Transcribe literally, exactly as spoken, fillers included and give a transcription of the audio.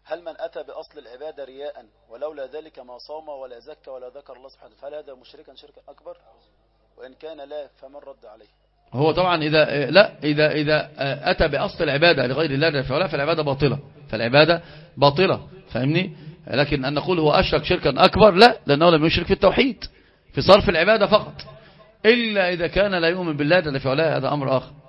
هل من أتى بأصل العبادة رياء ولولا ذلك ما صام ولا زكى ولا ذكر الله سبحانه، فهل هذا مشركا شركا أكبر؟ وإن كان لا فمن رد عليه؟ هو طبعا إذا لا إذا إذا أتى بأصل العبادة لغير الله جل وعلا فالعبادة باطلة، فالعبادة باطلة، فاهمني؟ لكن أن نقول هو أشرك شركا أكبر لا، لأنه لم يشرك في التوحيد في صرف العبادة فقط، إلا إذا كان لا يؤمن بالله جل وعلا، هذا أمر آخر.